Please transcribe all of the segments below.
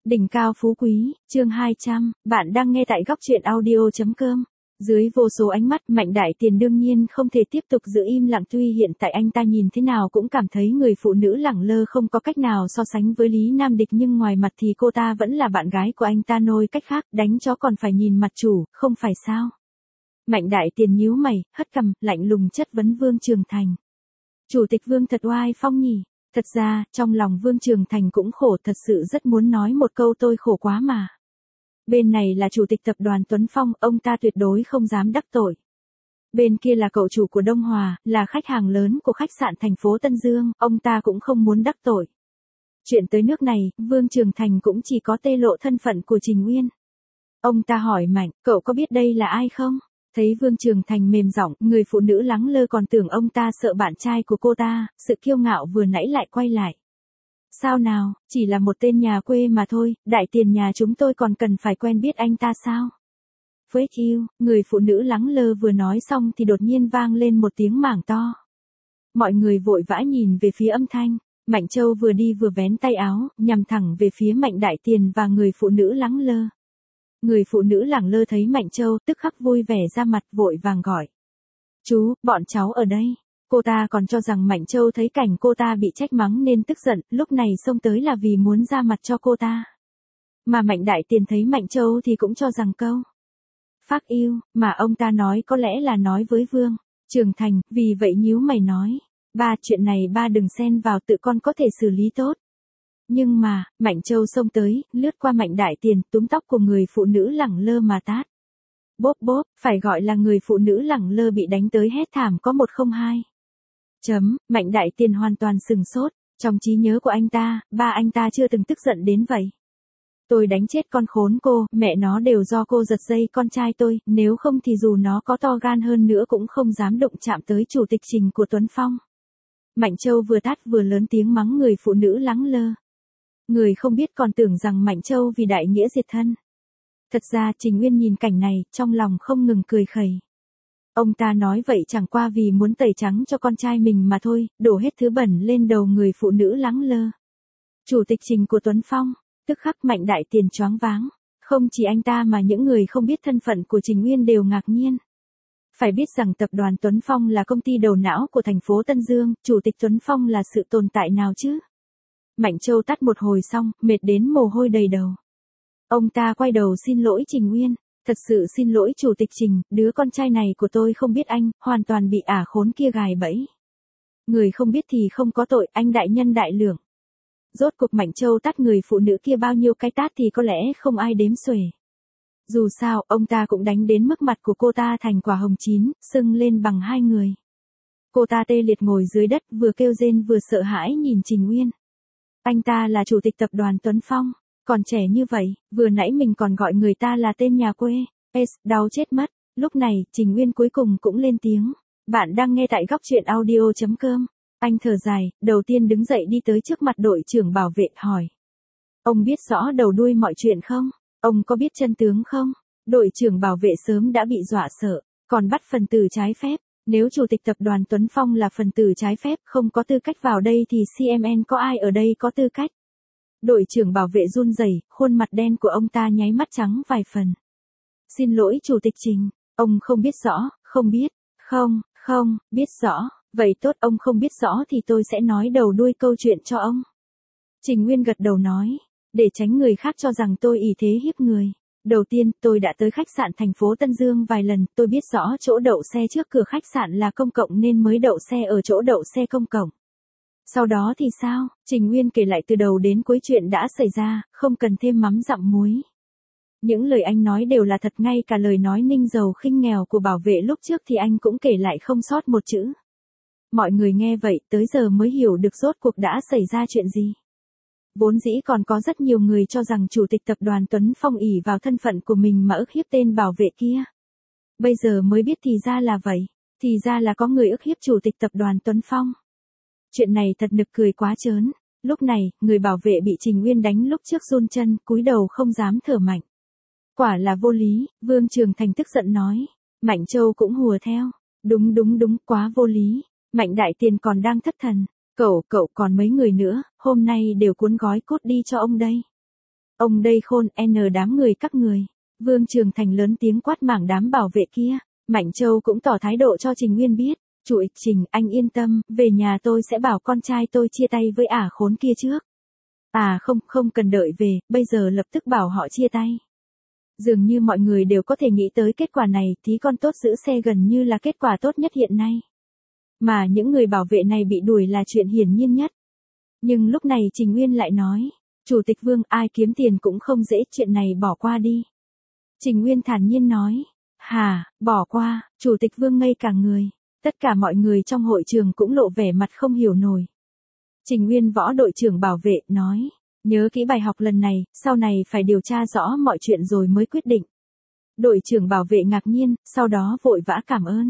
Đỉnh cao phú quý, chương 200, bạn đang nghe tại góc truyện audio.com. Dưới vô số ánh mắt, Mạnh Đại Tiền đương nhiên không thể tiếp tục giữ im lặng, tuy hiện tại anh ta nhìn thế nào cũng cảm thấy người phụ nữ lẳng lơ không có cách nào so sánh với Lý Nam Địch, nhưng ngoài mặt thì cô ta vẫn là bạn gái của anh ta, nói cách khác, đánh chó còn phải nhìn mặt chủ, không phải sao? Mạnh Đại Tiền nhíu mày, hất cằm, lạnh lùng chất vấn Vương Trường Thành. Chủ tịch Vương thật oai phong nhỉ? Thật ra, trong lòng Vương Trường Thành cũng khổ, thật sự rất muốn nói một câu tôi khổ quá mà. Bên này là chủ tịch tập đoàn Tuấn Phong, ông ta tuyệt đối không dám đắc tội. Bên kia là cậu chủ của Đông Hòa, là khách hàng lớn của khách sạn thành phố Tân Dương, ông ta cũng không muốn đắc tội. Chuyện tới nước này, Vương Trường Thành cũng chỉ có tê lộ thân phận của Trình Uyên. Ông ta hỏi Mạnh, cậu có biết đây là ai không? Thấy Vương Trường Thành mềm giọng, người phụ nữ lắng lơ còn tưởng ông ta sợ bạn trai của cô ta, sự kiêu ngạo vừa nãy lại quay lại. Sao nào, chỉ là một tên nhà quê mà thôi, Đại Tiền nhà chúng tôi còn cần phải quen biết anh ta sao? Phết yêu, người phụ nữ lắng lơ vừa nói xong thì đột nhiên vang lên một tiếng mảng to. Mọi người vội vã nhìn về phía âm thanh, Mạnh Châu vừa đi vừa vén tay áo, nhằm thẳng về phía Mạnh Đại Tiền và người phụ nữ lắng lơ. Người phụ nữ lẳng lơ thấy Mạnh Châu tức khắc vui vẻ ra mặt, vội vàng gọi. Chú, bọn cháu ở đây. Cô ta còn cho rằng Mạnh Châu thấy cảnh cô ta bị trách mắng nên tức giận, lúc này xông tới là vì muốn ra mặt cho cô ta. Mà Mạnh Đại Tiền thấy Mạnh Châu thì cũng cho rằng câu phác yêu, mà ông ta nói có lẽ là nói với Vương Trường Thành, vì vậy nhíu mày nói. Ba, chuyện này ba đừng xen vào, tự con có thể xử lý tốt. Nhưng mà, Mạnh Châu xông tới, lướt qua Mạnh Đại Tiền, túm tóc của người phụ nữ lẳng lơ mà tát. Bốp bốp, phải gọi là người phụ nữ lẳng lơ bị đánh tới hét thảm có 102. Mạnh Đại Tiền hoàn toàn sừng sốt, trong trí nhớ của anh ta, ba anh ta chưa từng tức giận đến vậy. Tôi đánh chết con khốn cô, mẹ nó đều do cô giật dây con trai tôi, nếu không thì dù nó có to gan hơn nữa cũng không dám động chạm tới chủ tịch Trình của Tuấn Phong. Mạnh Châu vừa tát vừa lớn tiếng mắng người phụ nữ lắng lơ. Người không biết còn tưởng rằng Mạnh Châu vì đại nghĩa diệt thân. Thật ra Trình Uyên nhìn cảnh này, trong lòng không ngừng cười khẩy. Ông ta nói vậy chẳng qua vì muốn tẩy trắng cho con trai mình mà thôi, đổ hết thứ bẩn lên đầu người phụ nữ lắng lơ. Chủ tịch Trình của Tuấn Phong, tức khắc Mạnh Đại Tiền choáng váng. Không chỉ anh ta mà những người không biết thân phận của Trình Uyên đều ngạc nhiên. Phải biết rằng tập đoàn Tuấn Phong là công ty đầu não của thành phố Tân Dương, chủ tịch Tuấn Phong là sự tồn tại nào chứ? Mạnh Châu tắt một hồi xong, mệt đến mồ hôi đầy đầu. Ông ta quay đầu xin lỗi Trình Uyên. Thật sự xin lỗi chủ tịch Trình, đứa con trai này của tôi không biết anh, hoàn toàn bị ả khốn kia gài bẫy. Người không biết thì không có tội, anh đại nhân đại lượng. Rốt cuộc Mạnh Châu tát người phụ nữ kia bao nhiêu cái tát thì có lẽ không ai đếm xuể. Dù sao, ông ta cũng đánh đến mức mặt của cô ta thành quả hồng chín, sưng lên bằng hai người. Cô ta tê liệt ngồi dưới đất, vừa kêu rên vừa sợ hãi nhìn Trình Uyên. Anh ta là chủ tịch tập đoàn Tuấn Phong, còn trẻ như vậy, vừa nãy mình còn gọi người ta là tên nhà quê. Đau chết mất. Lúc này, Trình Uyên cuối cùng cũng lên tiếng. Bạn đang nghe tại góc truyện audio.com. Anh thở dài, đầu tiên đứng dậy đi tới trước mặt đội trưởng bảo vệ, hỏi. Ông biết rõ đầu đuôi mọi chuyện không? Ông có biết chân tướng không? Đội trưởng bảo vệ sớm đã bị dọa sợ, còn bắt phần tử trái phép. Nếu chủ tịch tập đoàn Tuấn Phong là phần tử trái phép không có tư cách vào đây thì CMN có ai ở đây có tư cách? Đội trưởng bảo vệ run rẩy, khuôn mặt đen của ông ta nháy mắt trắng vài phần. Xin lỗi chủ tịch Trình, ông không biết rõ, không biết, không, biết rõ, vậy tốt, ông không biết rõ thì tôi sẽ nói đầu đuôi câu chuyện cho ông. Trình Nguyên gật đầu nói, để tránh người khác cho rằng tôi ỷ thế hiếp người. Đầu tiên, tôi đã tới khách sạn thành phố Tân Dương vài lần, tôi biết rõ chỗ đậu xe trước cửa khách sạn là công cộng nên mới đậu xe ở chỗ đậu xe công cộng. Sau đó thì sao? Trình Nguyên kể lại từ đầu đến cuối chuyện đã xảy ra, không cần thêm mắm dặm muối. Những lời anh nói đều là thật, ngay cả lời nói ninh giàu khinh nghèo của bảo vệ lúc trước thì anh cũng kể lại không sót một chữ. Mọi người nghe vậy tới giờ mới hiểu được rốt cuộc đã xảy ra chuyện gì. Vốn dĩ còn có rất nhiều người cho rằng chủ tịch tập đoàn Tuấn Phong ỷ vào thân phận của mình mà ức hiếp tên bảo vệ kia. Bây giờ mới biết thì ra là vậy, thì ra là có người ức hiếp chủ tịch tập đoàn Tuấn Phong. Chuyện này thật nực cười quá trớn. Lúc này, người bảo vệ bị Trình Uyên đánh lúc trước run chân, cúi đầu không dám thở mạnh. Quả là vô lý, Vương Trường Thành tức giận nói. Mạnh Châu cũng hùa theo. Đúng, quá vô lý. Mạnh Đại Tiền còn đang thất thần. Cậu còn mấy người nữa, hôm nay đều cuốn gói cốt đi cho ông đây. Ông đây khôn, đám người các người. Vương Trường Thành lớn tiếng quát mảng đám bảo vệ kia. Mạnh Châu cũng tỏ thái độ cho Trình Nguyên biết. Chủ ịch Trình, anh yên tâm, về nhà tôi sẽ bảo con trai tôi chia tay với ả khốn kia trước. À không cần đợi về, bây giờ lập tức bảo họ chia tay. Dường như mọi người đều có thể nghĩ tới kết quả này, tí con tốt giữ xe gần như là kết quả tốt nhất hiện nay. Mà những người bảo vệ này bị đuổi là chuyện hiển nhiên nhất. Nhưng lúc này Trình Nguyên lại nói, Chủ tịch Vương, ai kiếm tiền cũng không dễ, chuyện này bỏ qua đi. Trình Nguyên thản nhiên nói, hả, bỏ qua, Chủ tịch Vương ngây cả người. Tất cả mọi người trong hội trường cũng lộ vẻ mặt không hiểu nổi. Trình Nguyên Võ đội trưởng bảo vệ, nói, nhớ kỹ bài học lần này, sau này phải điều tra rõ mọi chuyện rồi mới quyết định. Đội trưởng bảo vệ ngạc nhiên, sau đó vội vã cảm ơn.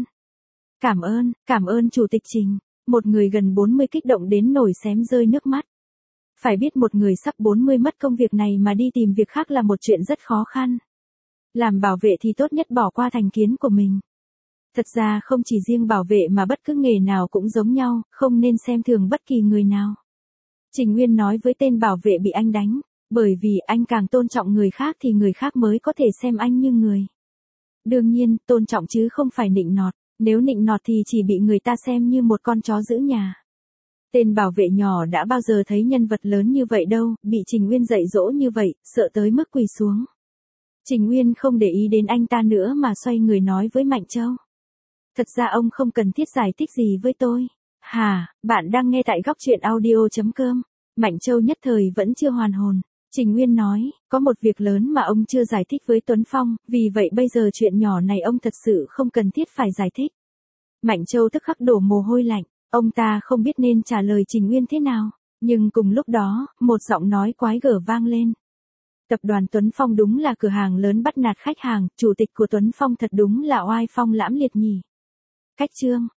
Cảm ơn Chủ tịch Trình. Một người gần 40 kích động đến nổi xém rơi nước mắt. Phải biết một người sắp 40 mất công việc này mà đi tìm việc khác là một chuyện rất khó khăn. Làm bảo vệ thì tốt nhất bỏ qua thành kiến của mình. Thật ra không chỉ riêng bảo vệ mà bất cứ nghề nào cũng giống nhau, không nên xem thường bất kỳ người nào. Trình Nguyên nói với tên bảo vệ bị anh đánh, bởi vì anh càng tôn trọng người khác thì người khác mới có thể xem anh như người. Đương nhiên, tôn trọng chứ không phải nịnh nọt, nếu nịnh nọt thì chỉ bị người ta xem như một con chó giữ nhà. Tên bảo vệ nhỏ đã bao giờ thấy nhân vật lớn như vậy đâu, bị Trình Nguyên dạy dỗ như vậy, sợ tới mức quỳ xuống. Trình Nguyên không để ý đến anh ta nữa mà xoay người nói với Mạnh Châu. Thật ra ông không cần thiết giải thích gì với tôi. Hả, bạn đang nghe tại góc truyện audio.com. Mạnh Châu nhất thời vẫn chưa hoàn hồn. Trình Nguyên nói, có một việc lớn mà ông chưa giải thích với Tuấn Phong, vì vậy bây giờ chuyện nhỏ này ông thật sự không cần thiết phải giải thích. Mạnh Châu tức khắc đổ mồ hôi lạnh, ông ta không biết nên trả lời Trình Nguyên thế nào, nhưng cùng lúc đó, một giọng nói quái gở vang lên. Tập đoàn Tuấn Phong đúng là cửa hàng lớn bắt nạt khách hàng, chủ tịch của Tuấn Phong thật đúng là oai phong lãm liệt nhỉ. Cách chương